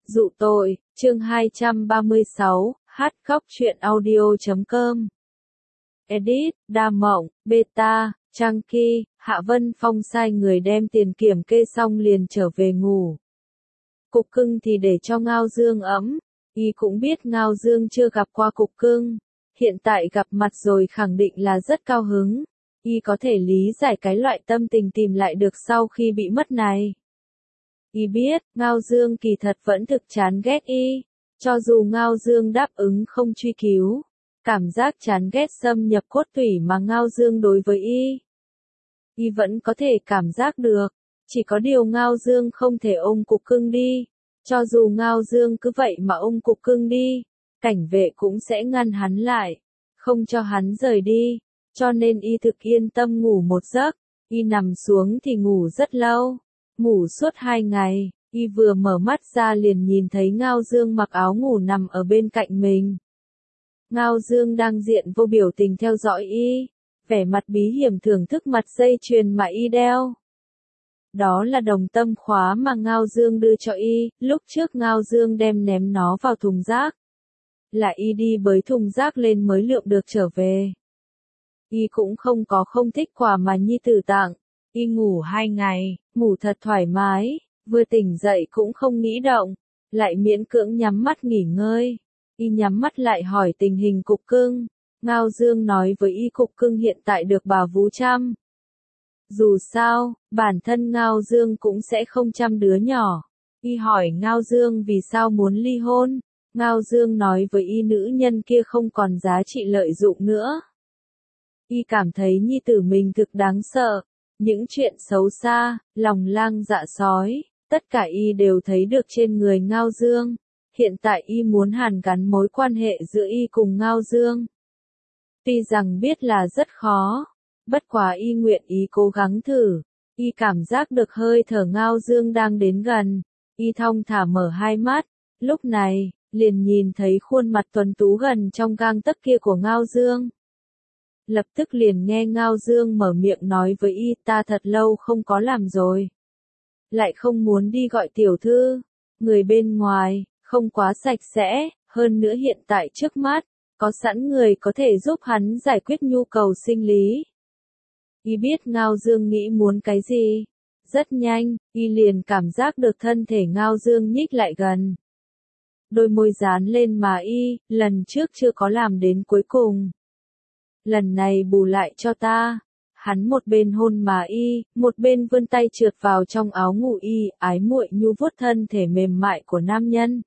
Dụ tội, chương 236, hát khóc truyện audio.com. Edit, Đa Mộng, Beta, Chunky, Hạ Vân Phong sai người đem tiền kiểm kê xong liền trở về ngủ. Cục cưng thì để cho Ngao Dương ấm, y cũng biết Ngao Dương chưa gặp qua cục cưng, hiện tại gặp mặt rồi khẳng định là rất cao hứng, y có thể lý giải cái loại tâm tình tìm lại được sau khi bị mất này. Y biết, Ngao Dương kỳ thật vẫn thực chán ghét y, cho dù Ngao Dương đáp ứng không truy cứu, cảm giác chán ghét xâm nhập cốt tủy mà Ngao Dương đối với y vẫn có thể cảm giác được, chỉ có điều Ngao Dương không thể ôm cục cưng đi, cho dù Ngao Dương cứ vậy mà ôm cục cưng đi, cảnh vệ cũng sẽ ngăn hắn lại, không cho hắn rời đi, cho nên y thực yên tâm ngủ một giấc, y nằm xuống thì ngủ rất lâu. Ngủ suốt 2 ngày, y vừa mở mắt ra liền nhìn thấy Ngao Dương mặc áo ngủ nằm ở bên cạnh mình. Ngao Dương đang diện vô biểu tình theo dõi y, vẻ mặt bí hiểm thưởng thức mặt dây chuyền mà y đeo. Đó là đồng tâm khóa mà Ngao Dương đưa cho y, lúc trước Ngao Dương đem ném nó vào thùng rác. Là y đi bới thùng rác lên mới lượm được trở về. Y cũng không thích quà mà nhi tử tặng. Y ngủ 2 ngày, ngủ thật thoải mái, vừa tỉnh dậy cũng không nghĩ động, lại miễn cưỡng nhắm mắt nghỉ ngơi. Y nhắm mắt lại hỏi tình hình cục cưng, Ngao Dương nói với y cục cưng hiện tại được bà vú chăm. Dù sao, bản thân Ngao Dương cũng sẽ không chăm đứa nhỏ. Y hỏi Ngao Dương vì sao muốn ly hôn, Ngao Dương nói với y nữ nhân kia không còn giá trị lợi dụng nữa. Y cảm thấy nhi tử mình thực đáng sợ. Những chuyện xấu xa, lòng lang dạ sói, tất cả y đều thấy được trên người Ngao Dương. Hiện tại y muốn hàn gắn mối quan hệ giữa y cùng Ngao Dương. Tuy rằng biết là rất khó, bất quá y nguyện ý cố gắng thử. Y cảm giác được hơi thở Ngao Dương đang đến gần. Y thong thả mở hai mắt, lúc này, liền nhìn thấy khuôn mặt tuấn tú gần trong gang tấc kia của Ngao Dương. Lập tức liền nghe Ngao Dương mở miệng nói với y ta thật lâu không có làm rồi. Lại không muốn đi gọi tiểu thư, người bên ngoài, không quá sạch sẽ, hơn nữa hiện tại trước mắt, có sẵn người có thể giúp hắn giải quyết nhu cầu sinh lý. Y biết Ngao Dương nghĩ muốn cái gì. Rất nhanh, y liền cảm giác được thân thể Ngao Dương nhích lại gần. Đôi môi dán lên mà y, lần trước chưa có làm đến cuối cùng. Lần này bù lại cho ta. Hắn một bên hôn mà y, một bên vươn tay trượt vào trong áo ngủ y, ái muội nhu vuốt thân thể mềm mại của nam nhân.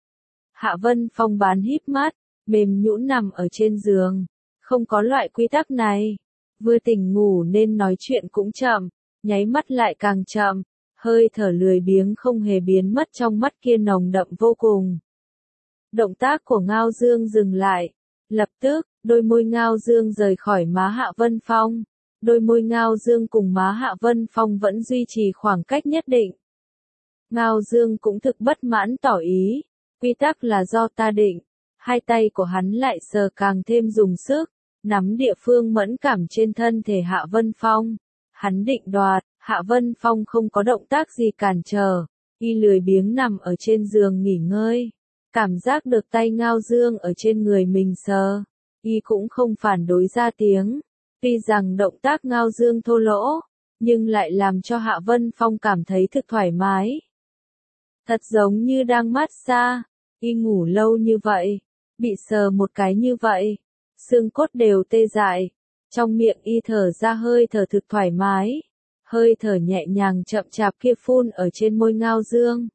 Hạ Vân Phong bán híp mắt, mềm nhũn nằm ở trên giường. Không có loại quy tắc này. Vừa tỉnh ngủ nên nói chuyện cũng chậm, nháy mắt lại càng chậm. Hơi thở lười biếng không hề biến mất trong mắt kia nồng đậm vô cùng. Động tác của Ngao Dương dừng lại. Lập tức, đôi môi Ngao Dương rời khỏi má Hạ Vân Phong. Đôi môi Ngao Dương cùng má Hạ Vân Phong vẫn duy trì khoảng cách nhất định. Ngao Dương cũng thực bất mãn tỏ ý. Quy tắc là do ta định. Hai tay của hắn lại sờ càng thêm dùng sức. Nắm địa phương mẫn cảm trên thân thể Hạ Vân Phong. Hắn định đoạt, Hạ Vân Phong không có động tác gì cản trở. Y lười biếng nằm ở trên giường nghỉ ngơi. Cảm giác được tay Ngao Dương ở trên người mình sờ, y cũng không phản đối ra tiếng. Tuy rằng động tác Ngao Dương thô lỗ, nhưng lại làm cho Hạ Vân Phong cảm thấy thực thoải mái. Thật giống như đang massage, y ngủ lâu như vậy, bị sờ một cái như vậy, xương cốt đều tê dại, trong miệng y thở ra hơi thở thực thoải mái, hơi thở nhẹ nhàng chậm chạp kia phun ở trên môi Ngao Dương.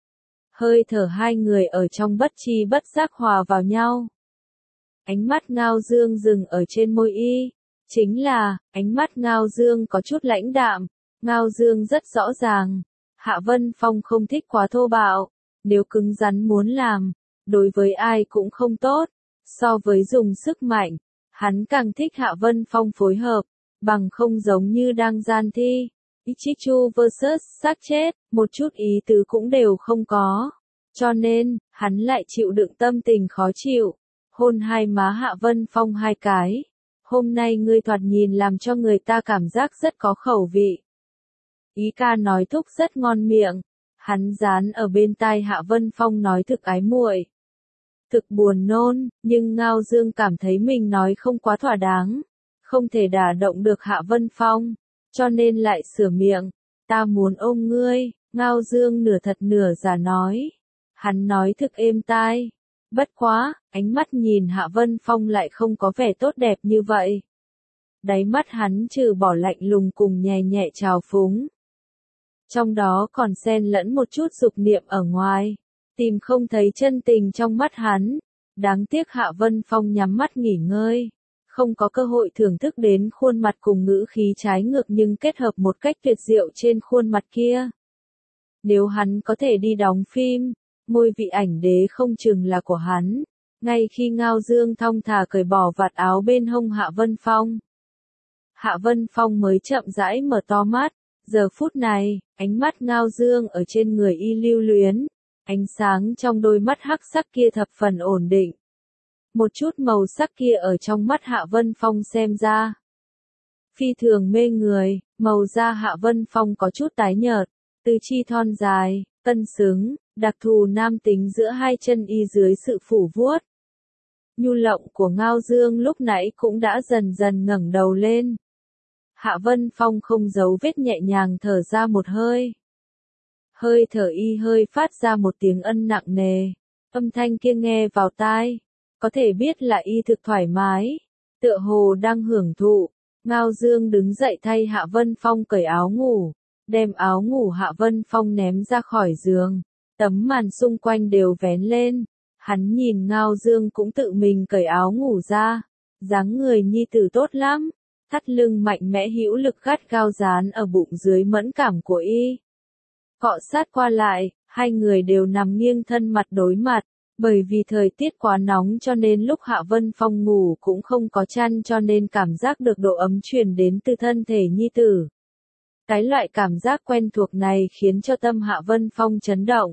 Hơi thở hai người ở trong bất tri bất giác hòa vào nhau. Ánh mắt Ngao Dương dừng ở trên môi y, chính là, ánh mắt Ngao Dương có chút lãnh đạm, Ngao Dương rất rõ ràng, Hạ Vân Phong không thích quá thô bạo, nếu cứng rắn muốn làm, đối với ai cũng không tốt, so với dùng sức mạnh, hắn càng thích Hạ Vân Phong phối hợp, bằng không giống như đang gian thi. Ichichu vs xác chết, một chút ý tứ cũng đều không có. Cho nên, hắn lại chịu đựng tâm tình khó chịu. Hôn hai má Hạ Vân Phong 2 cái. Hôm nay ngươi thoạt nhìn làm cho người ta cảm giác rất có khẩu vị. Ý ca nói thúc rất ngon miệng. Hắn dán ở bên tai Hạ Vân Phong nói thực ái muội, thực buồn nôn, nhưng Ngao Dương cảm thấy mình nói không quá thỏa đáng, không thể đả động được Hạ Vân Phong, cho nên lại sửa miệng, ta muốn ôm ngươi, Ngao Dương nửa thật nửa giả nói. Hắn nói thực êm tai, bất quá, ánh mắt nhìn Hạ Vân Phong lại không có vẻ tốt đẹp như vậy. Đáy mắt hắn trừ bỏ lạnh lùng cùng nhẹ nhẹ trào phúng. Trong đó còn xen lẫn một chút dục niệm ở ngoài, tìm không thấy chân tình trong mắt hắn. Đáng tiếc Hạ Vân Phong nhắm mắt nghỉ ngơi, không có cơ hội thưởng thức đến khuôn mặt cùng ngữ khí trái ngược nhưng kết hợp một cách tuyệt diệu trên khuôn mặt kia. Nếu hắn có thể đi đóng phim, ngôi vị ảnh đế không chừng là của hắn. Ngay khi Ngao Dương thong thả cởi bỏ vạt áo bên hông Hạ Vân Phong, Hạ Vân Phong mới chậm rãi mở to mắt. Giờ phút này, ánh mắt Ngao Dương ở trên người y lưu luyến, ánh sáng trong đôi mắt hắc sắc kia thập phần ổn định. Một chút màu sắc kia ở trong mắt Hạ Vân Phong xem ra phi thường mê người, màu da Hạ Vân Phong có chút tái nhợt, tứ chi thon dài, cân xứng, đặc thù nam tính giữa hai chân y dưới sự phủ vuốt. Nhu lộng của Ngao Dương lúc nãy cũng đã dần dần ngẩng đầu lên. Hạ Vân Phong không giấu vết nhẹ nhàng thở ra một hơi. Hơi thở y hơi phát ra một tiếng ân nặng nề. Âm thanh kia nghe vào tai, có thể biết là y thực thoải mái, tựa hồ đang hưởng thụ. Ngao Dương đứng dậy thay Hạ Vân Phong cởi áo ngủ, đem áo ngủ Hạ Vân Phong ném ra khỏi giường, tấm màn xung quanh đều vén lên. Hắn nhìn Ngao Dương cũng tự mình cởi áo ngủ ra, dáng người nhi tử tốt lắm, thắt lưng mạnh mẽ hữu lực gắt gao dán ở bụng dưới mẫn cảm của y. Cọ sát qua lại, hai người đều nằm nghiêng thân mặt đối mặt, bởi vì thời tiết quá nóng cho nên lúc Hạ Vân Phong ngủ cũng không có chăn cho nên cảm giác được độ ấm truyền đến từ thân thể nhi tử. Cái loại cảm giác quen thuộc này khiến cho tâm Hạ Vân Phong chấn động.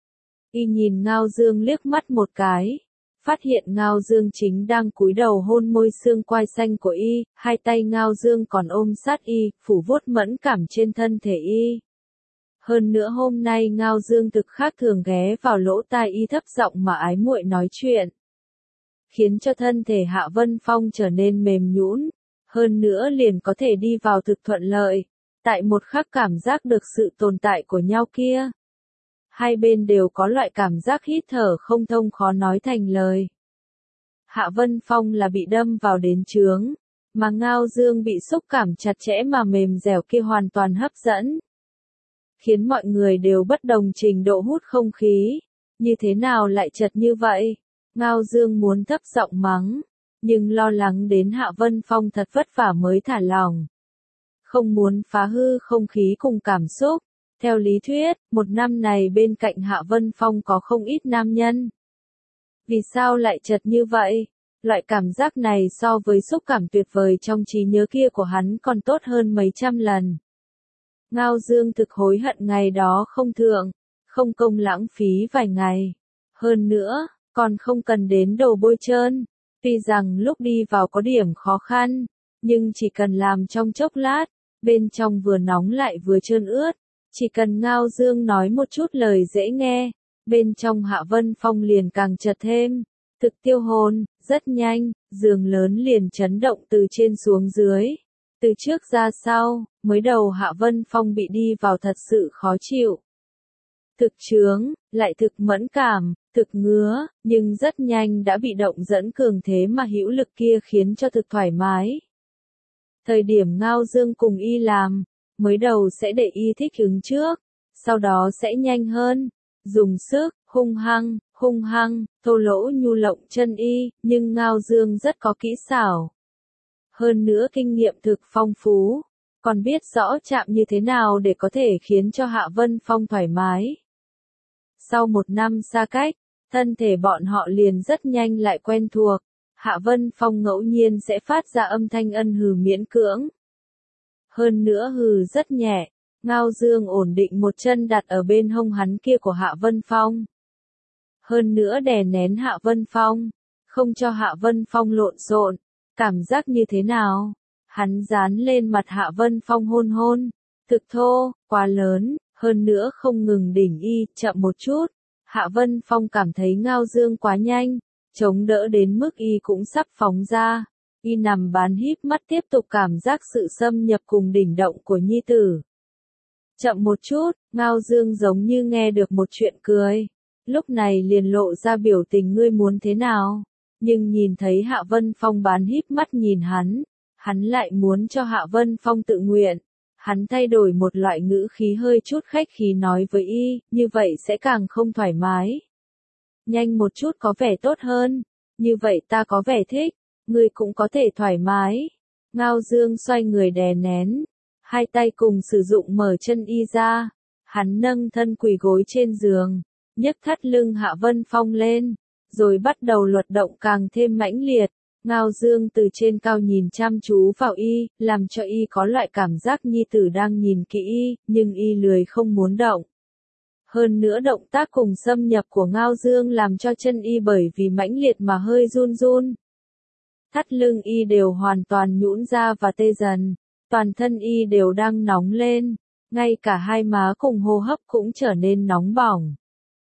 Y nhìn Ngao Dương liếc mắt một cái, phát hiện Ngao Dương chính đang cúi đầu hôn môi xương quai xanh của y, hai tay Ngao Dương còn ôm sát y, phủ vuốt mẫn cảm trên thân thể y. Hơn nữa hôm nay Ngao Dương thực khác thường ghé vào lỗ tai y thấp giọng mà ái muội nói chuyện, khiến cho thân thể Hạ Vân Phong trở nên mềm nhũn, hơn nữa liền có thể đi vào thực thuận lợi, tại một khắc cảm giác được sự tồn tại của nhau kia. Hai bên đều có loại cảm giác hít thở không thông khó nói thành lời. Hạ Vân Phong là bị đâm vào đến chướng, mà Ngao Dương bị xúc cảm chặt chẽ mà mềm dẻo kia hoàn toàn hấp dẫn, khiến mọi người đều bất đồng trình độ hút không khí. Như thế nào lại chật như vậy? Ngao Dương muốn thấp giọng mắng, nhưng lo lắng đến Hạ Vân Phong thật vất vả mới thả lỏng. Không muốn phá hư không khí cùng cảm xúc. Theo lý thuyết, một năm này bên cạnh Hạ Vân Phong có không ít nam nhân. Vì sao lại chật như vậy? Loại cảm giác này so với xúc cảm tuyệt vời trong trí nhớ kia của hắn còn tốt hơn mấy trăm lần. Ngao Dương thực hối hận ngày đó không thượng, không công lãng phí vài ngày. Hơn nữa, còn không cần đến đồ bôi trơn. Tuy rằng lúc đi vào có điểm khó khăn, nhưng chỉ cần làm trong chốc lát, bên trong vừa nóng lại vừa trơn ướt. Chỉ cần Ngao Dương nói một chút lời dễ nghe, bên trong Hạ Vân Phong liền càng chật thêm. Thực tiêu hồn, rất nhanh, giường lớn liền chấn động từ trên xuống dưới. Từ trước ra sau, mới đầu Hạ Vân Phong bị đi vào thật sự khó chịu. Thực chướng, lại thực mẫn cảm, thực ngứa, nhưng rất nhanh đã bị động dẫn cường thế mà hữu lực kia khiến cho thực thoải mái. Thời điểm Ngao Dương cùng y làm, mới đầu sẽ để y thích ứng trước, sau đó sẽ nhanh hơn, dùng sức, hung hăng, thô lỗ nhu lộng chân y, nhưng Ngao Dương rất có kỹ xảo. Hơn nữa kinh nghiệm thực phong phú, còn biết rõ chạm như thế nào để có thể khiến cho Hạ Vân Phong thoải mái. Sau một năm xa cách, thân thể bọn họ liền rất nhanh lại quen thuộc, Hạ Vân Phong ngẫu nhiên sẽ phát ra âm thanh ân hừ miễn cưỡng. Hơn nữa hừ rất nhẹ, Ngao Dương ổn định một chân đặt ở bên hông hắn kia của Hạ Vân Phong. Hơn nữa đè nén Hạ Vân Phong, không cho Hạ Vân Phong lộn xộn, cảm giác như thế nào? Hắn dán lên mặt Hạ Vân Phong hôn hôn, thực thô, quá lớn, hơn nữa không ngừng đỉnh y, chậm một chút. Hạ Vân Phong cảm thấy Ngao Dương quá nhanh, chống đỡ đến mức y cũng sắp phóng ra. Y nằm bán híp mắt tiếp tục cảm giác sự xâm nhập cùng đỉnh động của nhi tử. Chậm một chút, Ngao Dương giống như nghe được một chuyện cười. Lúc này liền lộ ra biểu tình ngươi muốn thế nào. Nhưng nhìn thấy Hạ Vân Phong bán híp mắt nhìn hắn lại muốn cho Hạ Vân Phong tự nguyện. Hắn thay đổi một loại ngữ khí hơi chút khách khí nói với y, như vậy sẽ càng không thoải mái. Nhanh một chút có vẻ tốt hơn, như vậy ta có vẻ thích, ngươi cũng có thể thoải mái. Ngao Dương xoay người đè nén, hai tay cùng sử dụng mở chân y ra, hắn nâng thân quỳ gối trên giường, nhấc thắt lưng Hạ Vân Phong lên, rồi bắt đầu luật động càng thêm mãnh liệt. Ngao Dương từ trên cao nhìn chăm chú vào y, làm cho y có loại cảm giác nhi tử đang nhìn kỹ y, nhưng y lười không muốn động. Hơn nữa động tác cùng xâm nhập của Ngao Dương làm cho chân y bởi vì mãnh liệt mà hơi run run. Thắt lưng y đều hoàn toàn nhũn ra và tê dần, toàn thân y đều đang nóng lên, ngay cả hai má cùng hô hấp cũng trở nên nóng bỏng.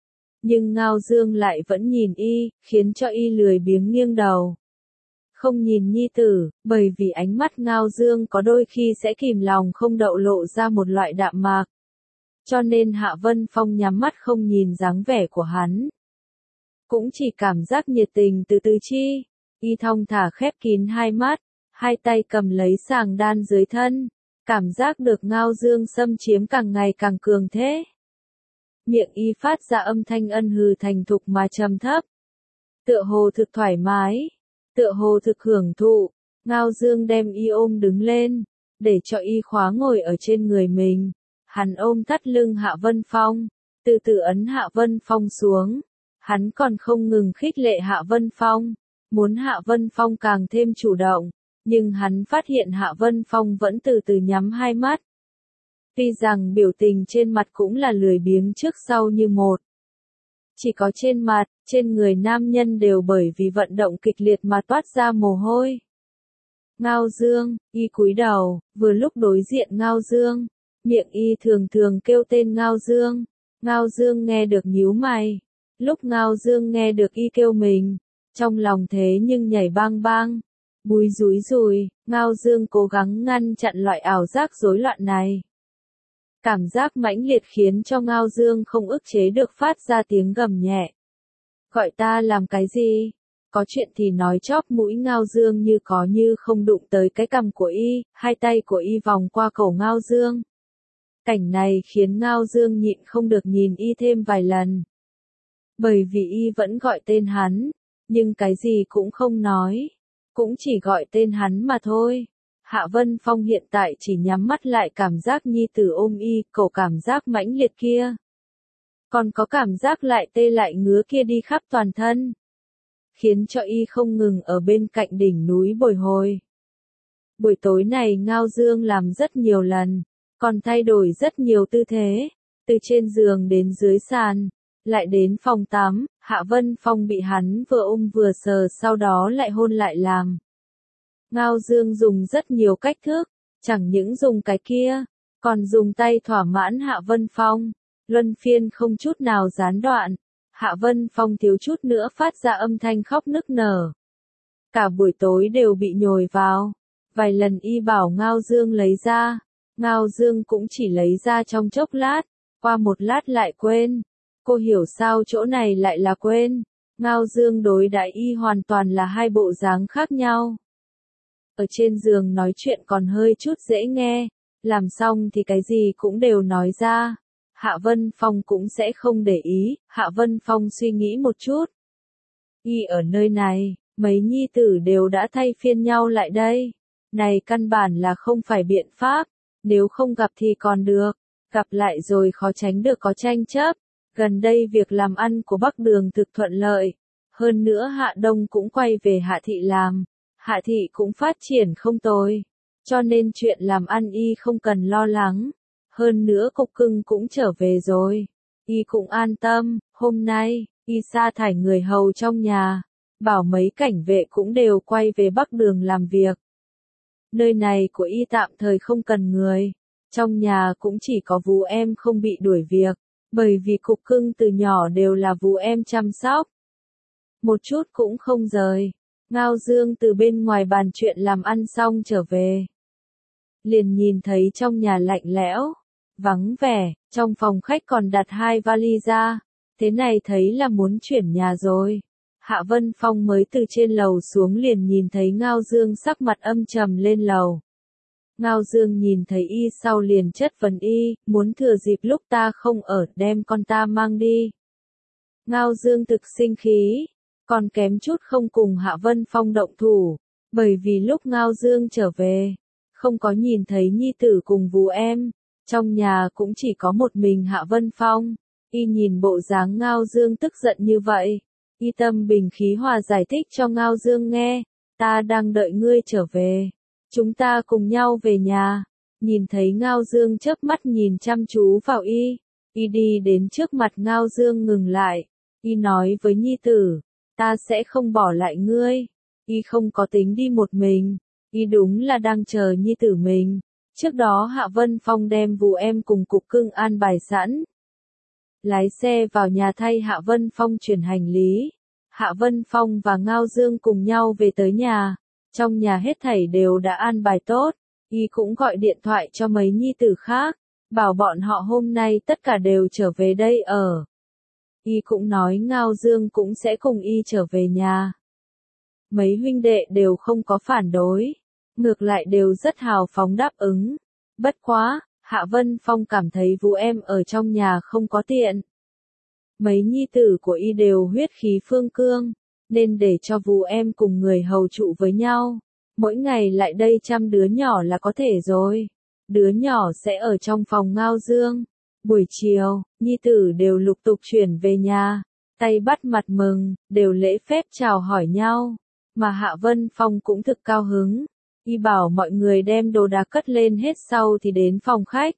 Nhưng Ngao Dương lại vẫn nhìn y, khiến cho y lười biếng nghiêng đầu. Không nhìn nhi tử, bởi vì ánh mắt Ngao Dương có đôi khi sẽ kìm lòng không đậu lộ ra một loại đạm mạc. Cho nên Hạ Vân Phong nhắm mắt không nhìn dáng vẻ của hắn. Cũng chỉ cảm giác nhiệt tình từ từ chi. Y thong thả khép kín hai mắt, hai tay cầm lấy sàng đan dưới thân. Cảm giác được Ngao Dương xâm chiếm càng ngày càng cường thế. Miệng y phát ra âm thanh ân hừ thành thục mà trầm thấp. Tựa hồ thực thoải mái. Tựa hồ thực hưởng thụ, Ngao Dương đem y ôm đứng lên, để cho y khóa ngồi ở trên người mình. Hắn ôm thắt lưng Hạ Vân Phong, từ từ ấn Hạ Vân Phong xuống. Hắn còn không ngừng khích lệ Hạ Vân Phong, muốn Hạ Vân Phong càng thêm chủ động, nhưng hắn phát hiện Hạ Vân Phong vẫn từ từ nhắm hai mắt. Tuy rằng biểu tình trên mặt cũng là lười biếng trước sau như một. Chỉ có trên mặt, trên người nam nhân đều bởi vì vận động kịch liệt mà toát ra mồ hôi. Ngao Dương, y cúi đầu, vừa lúc đối diện Ngao Dương, miệng y thường thường kêu tên Ngao Dương. Ngao Dương nghe được nhíu mày. Lúc Ngao Dương nghe được y kêu mình, trong lòng thế nhưng nhảy bang bang, bùi rúi rùi, Ngao Dương cố gắng ngăn chặn loại ảo giác rối loạn này. Cảm giác mãnh liệt khiến cho Ngao Dương không ức chế được phát ra tiếng gầm nhẹ. Gọi ta làm cái gì? Có chuyện thì nói chóp mũi Ngao Dương như có như không đụng tới cái cằm của y, hai tay của y vòng qua cổ Ngao Dương. Cảnh này khiến Ngao Dương nhịn không được nhìn y thêm vài lần. Bởi vì y vẫn gọi tên hắn, nhưng cái gì cũng không nói, cũng chỉ gọi tên hắn mà thôi. Hạ Vân Phong hiện tại chỉ nhắm mắt lại cảm giác nhi tử ôm y, cổ cảm giác mãnh liệt kia. Còn có cảm giác lại tê lại ngứa kia đi khắp toàn thân. Khiến cho y không ngừng ở bên cạnh đỉnh núi bồi hồi. Buổi tối này Ngao Dương làm rất nhiều lần, còn thay đổi rất nhiều tư thế, từ trên giường đến dưới sàn, lại đến phòng tắm, Hạ Vân Phong bị hắn vừa ôm vừa sờ sau đó lại hôn lại làm. Ngao Dương dùng rất nhiều cách thức, chẳng những dùng cái kia, còn dùng tay thỏa mãn Hạ Vân Phong, luân phiên không chút nào gián đoạn. Hạ Vân Phong thiếu chút nữa phát ra âm thanh khóc nức nở. Cả buổi tối đều bị nhồi vào, vài lần y bảo Ngao Dương lấy ra, Ngao Dương cũng chỉ lấy ra trong chốc lát, qua một lát lại quên. Cô hiểu sao chỗ này lại là quên. Ngao Dương đối đãi y hoàn toàn là hai bộ dáng khác nhau. Ở trên giường nói chuyện còn hơi chút dễ nghe, làm xong thì cái gì cũng đều nói ra. Hạ Vân Phong cũng sẽ không để ý, Hạ Vân Phong suy nghĩ một chút. Y ở nơi này, mấy nhi tử đều đã thay phiên nhau lại đây. Này căn bản là không phải biện pháp, nếu không gặp thì còn được, gặp lại rồi khó tránh được có tranh chấp. Gần đây việc làm ăn của Bắc Đường thực thuận lợi, hơn nữa Hạ Đông cũng quay về Hạ Thị làm, Hạ Thị cũng phát triển không tồi, cho nên chuyện làm ăn y không cần lo lắng. Hơn nữa Cục Cưng cũng trở về rồi, y cũng an tâm. Hôm nay, y sa thải người hầu trong nhà, bảo mấy cảnh vệ cũng đều quay về Bắc Đường làm việc. Nơi này của y tạm thời không cần người, Trong nhà cũng chỉ có Vú em không bị đuổi việc, bởi vì Cục Cưng từ nhỏ đều là Vú em chăm sóc. Một chút cũng không rời. Ngao Dương từ bên ngoài bàn chuyện làm ăn xong trở về. Liền nhìn thấy trong nhà lạnh lẽo, vắng vẻ, trong phòng khách còn đặt 2 vali ra. Thế này thấy là muốn chuyển nhà rồi. Hạ Vân Phong mới từ trên lầu xuống liền nhìn thấy Ngao Dương sắc mặt âm trầm lên lầu. Ngao Dương nhìn thấy y sau liền chất vấn y, muốn thừa dịp lúc ta không ở đem con ta mang đi. Ngao Dương thực sinh khí, còn kém chút không cùng Hạ Vân Phong động thủ, bởi vì lúc Ngao Dương trở về, không có nhìn thấy nhi tử cùng Vú em, trong nhà cũng chỉ có một mình Hạ Vân Phong. Y nhìn bộ dáng Ngao Dương tức giận như vậy, y tâm bình khí hòa giải thích cho Ngao Dương nghe, ta đang đợi ngươi trở về, chúng ta cùng nhau về nhà. Nhìn thấy Ngao Dương chớp mắt nhìn chăm chú vào y đi đến trước mặt Ngao Dương ngừng lại, y nói với nhi tử, ta sẽ không bỏ lại ngươi. Y không có tính đi một mình, y đúng là đang chờ nhi tử mình. Trước đó Hạ Vân Phong đem Vú em cùng Cục Cưng an bài sẵn. Lái xe vào nhà thay Hạ Vân Phong chuyển hành lý. Hạ Vân Phong và Ngao Dương cùng nhau về tới nhà. Trong nhà hết thảy đều đã an bài tốt. Y cũng gọi điện thoại cho mấy nhi tử khác, bảo bọn họ hôm nay tất cả đều trở về đây ở. Y cũng nói Ngao Dương cũng sẽ cùng y trở về nhà. Mấy huynh đệ đều không có phản đối, ngược lại đều rất hào phóng đáp ứng. Bất quá, Hạ Vân Phong cảm thấy Vú em ở trong nhà không có tiện. Mấy nhi tử của y đều huyết khí phương cương, nên để cho Vú em cùng người hầu trụ với nhau. Mỗi ngày lại đây chăm đứa nhỏ là có thể rồi. Đứa nhỏ sẽ ở trong phòng Ngao Dương. Buổi chiều, nhi tử đều lục tục chuyển về nhà, tay bắt mặt mừng, đều lễ phép chào hỏi nhau. Mà Hạ Vân Phong cũng thực cao hứng. Y bảo mọi người đem đồ đạc cất lên hết sau thì đến phòng khách.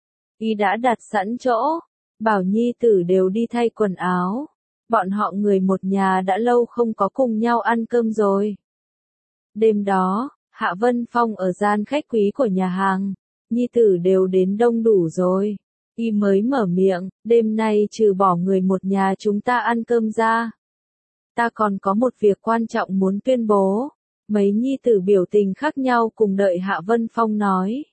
Y đã đặt sẵn chỗ, bảo nhi tử đều đi thay quần áo. Bọn họ người một nhà đã lâu không có cùng nhau ăn cơm rồi. Đêm đó, Hạ Vân Phong ở gian khách quý của nhà hàng, nhi tử đều đến đông đủ rồi. Y mới mở miệng, đêm nay trừ bỏ người một nhà chúng ta ăn cơm ra. Ta còn có một việc quan trọng muốn tuyên bố. Mấy nhi tử biểu tình khác nhau cùng đợi Hạ Vân Phong nói.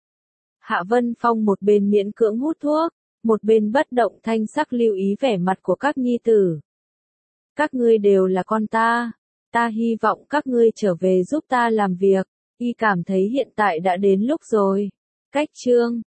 Hạ Vân Phong một bên miễn cưỡng hút thuốc, một bên bất động thanh sắc lưu ý vẻ mặt của các nhi tử. Các ngươi đều là con ta hy vọng các ngươi trở về giúp ta làm việc. Y cảm thấy hiện tại đã đến lúc rồi. Cách chương